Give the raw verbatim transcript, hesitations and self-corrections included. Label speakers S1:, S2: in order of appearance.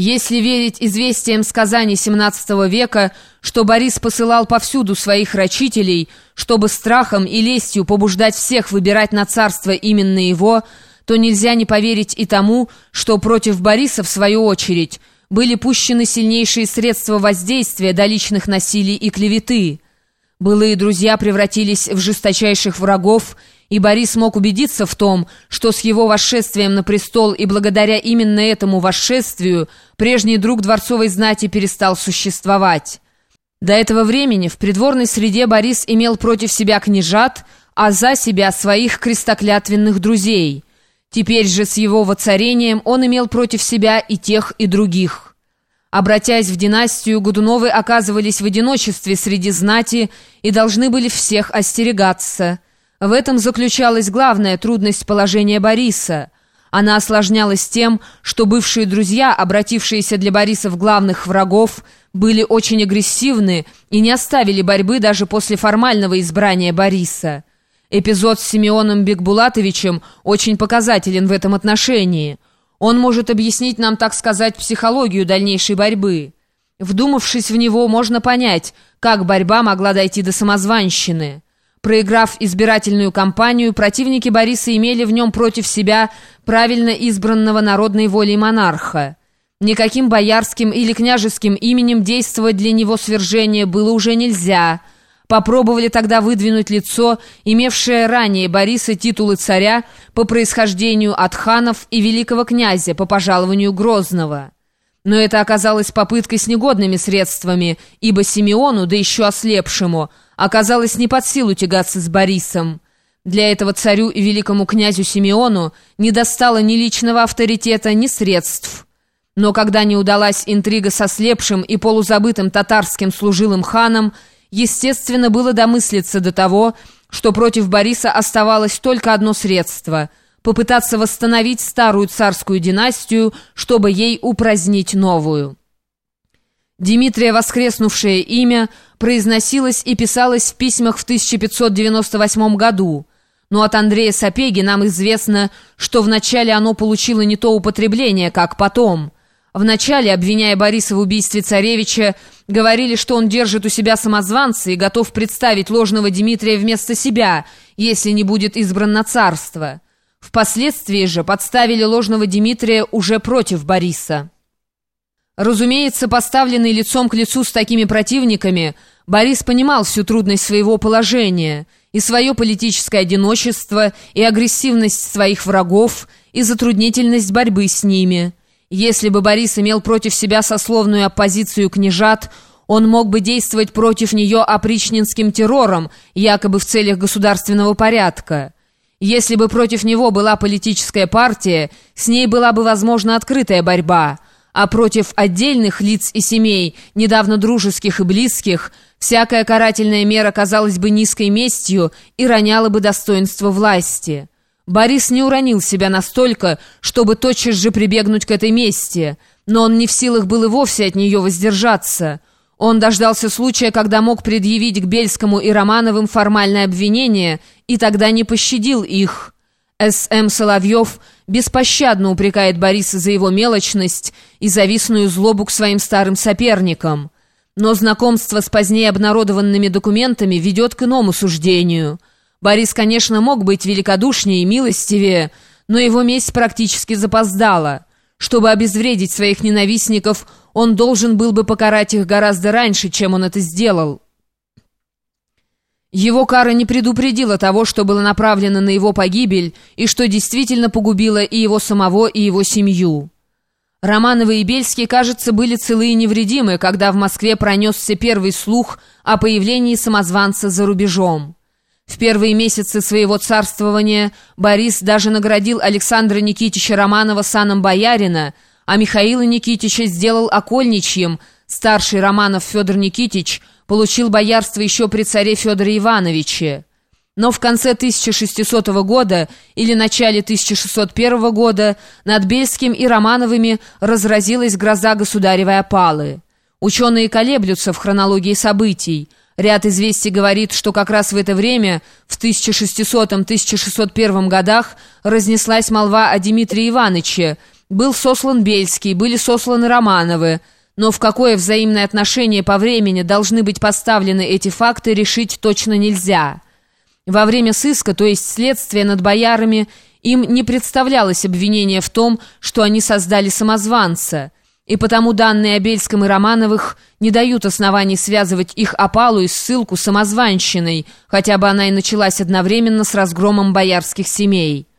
S1: Если верить известиям с Казани семнадцатого века, что Борис посылал повсюду своих рачителей, чтобы страхом и лестью побуждать всех выбирать на царство именно его, то нельзя не поверить и тому, что против Бориса, в свою очередь, были пущены сильнейшие средства воздействия до личных насилий и клеветы. Былые друзья превратились в жесточайших врагов, и Борис мог убедиться в том, что с его восшествием на престол и благодаря именно этому восшествию прежний друг дворцовой знати перестал существовать. До этого времени в придворной среде Борис имел против себя княжат, а за себя своих крестоклятвенных друзей. Теперь же с его воцарением он имел против себя и тех, и других. Обратясь в династию, Годуновы оказывались в одиночестве среди знати и должны были всех остерегаться. В этом заключалась главная трудность положения Бориса. Она осложнялась тем, что бывшие друзья, обратившиеся для Бориса в главных врагов, были очень агрессивны и не оставили борьбы даже после формального избрания Бориса. Эпизод с Симеоном Бекбулатовичем очень показателен в этом отношении. Он может объяснить нам, так сказать, психологию дальнейшей борьбы. Вдумавшись в него, можно понять, как борьба могла дойти до самозванщины. Проиграв избирательную кампанию, противники Бориса имели в нем против себя правильно избранного народной волей монарха. Никаким боярским или княжеским именем действовать для него свержения было уже нельзя. Попробовали тогда выдвинуть лицо, имевшее ранее Бориса титулы царя по происхождению от ханов и великого князя по пожалованию Грозного. Но это оказалось попыткой с негодными средствами, ибо Симеону, да еще ослепшему, оказалось не под силу тягаться с Борисом. Для этого царю и великому князю Симеону не достало ни личного авторитета, ни средств. Но когда не удалась интрига со ослепшим и полузабытым татарским служилым ханом, естественно, было домыслиться до того, что против Бориса оставалось только одно средство — попытаться восстановить старую царскую династию, чтобы ей упразднить новую. Дмитрия воскреснувшее имя произносилось и писалось в письмах в тысяча пятьсот девяносто восьмом году, но от Андрея Сапеги нам известно, что вначале оно получило не то употребление, как потом. Вначале, обвиняя Бориса в убийстве царевича, говорили, что он держит у себя самозванца и готов представить ложного Дмитрия вместо себя, если не будет избран на царство. Впоследствии же подставили ложного Дмитрия уже против Бориса. Разумеется, поставленный лицом к лицу с такими противниками, Борис понимал всю трудность своего положения, и свое политическое одиночество, и агрессивность своих врагов, и затруднительность борьбы с ними. Если бы Борис имел против себя сословную оппозицию княжат, он мог бы действовать против нее опричнинским террором, якобы в целях государственного порядка. Если бы против него была политическая партия, с ней была бы возможна открытая борьба, а против отдельных лиц и семей, недавно дружеских и близких, всякая карательная мера казалась бы низкой местью и роняла бы достоинство власти. Борис не уронил себя настолько, чтобы тотчас же прибегнуть к этой мести, но он не в силах был и вовсе от нее воздержаться. Он дождался случая, когда мог предъявить к Бельскому и Романовым формальное обвинение, и тогда не пощадил их. С М Соловьев беспощадно упрекает Бориса за его мелочность и завистную злобу к своим старым соперникам. Но знакомство с позднее обнародованными документами ведет к иному суждению. Борис, конечно, мог быть великодушнее и милостивее, но его месть практически запоздала. Чтобы обезвредить своих ненавистников, он должен был бы покарать их гораздо раньше, чем он это сделал. Его кара не предупредила того, что было направлено на его погибель, и что действительно погубило и его самого, и его семью. Романовы и Бельский, кажется, были целы и невредимы, когда в Москве пронесся первый слух о появлении самозванца за рубежом. В первые месяцы своего царствования Борис даже наградил Александра Никитича Романова саном боярина, а Михаила Никитича сделал окольничьим. Старший Романов Федор Никитич получил боярство еще при царе Федоре Ивановиче. Но в конце тысяча шестисотого года или начале тысяча шестьсот первого года над Бельским и Романовыми разразилась гроза государевой опалы. Ученые колеблются в хронологии событий. Ряд известий говорит, что как раз в это время, в тысяча шестисотом — тысяча шестьсот первом годах, разнеслась молва о Дмитрии Ивановиче, Был сослан Бельский, были сосланы Романовы, но в какое взаимное отношение по времени должны быть поставлены эти факты, решить точно нельзя. Во время сыска, то есть следствия над боярами, им не представлялось обвинение в том, что они создали самозванца, и потому данные о Бельском и Романовых не дают оснований связывать их опалу и ссылку самозванщиной, хотя бы она и началась одновременно с разгромом боярских семей.